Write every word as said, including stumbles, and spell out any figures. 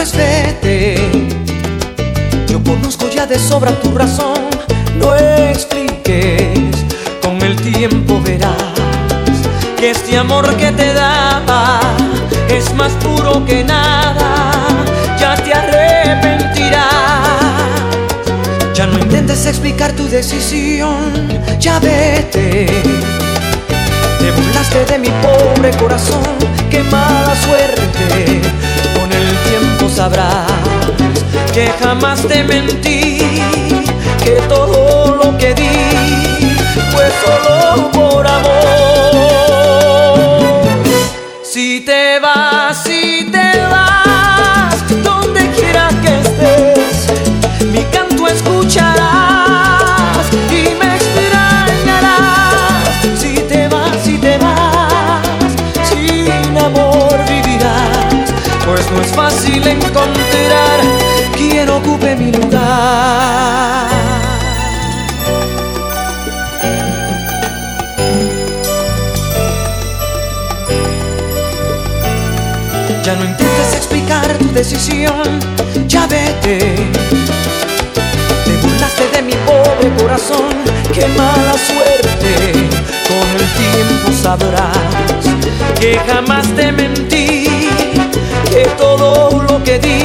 pues vete. Yo conozco ya de sobra tu razón, no expliques, con el tiempo verás que este amor que te daba es más puro que nada, ya te arrepentirás. Ya no intentes explicar tu decisión, ya vete. Te burlaste de mi pobre corazón, qué mala suerte. Con el tiempo sabrás que jamás te mentí, que todo lo que di fue solo por amor. Si te vas, si te vas, donde quiera que estés, mi canto escucharás y me extrañarás. Si te vas, si te vas, sin amor vivirás, pues no es fácil encontrar quien ocupe mi lugar. Ya no intentes explicar tu decisión, ya vete. Te burlaste de mi pobre corazón, qué mala suerte. Con el tiempo sabrás que jamás te mentí, que todo lo que di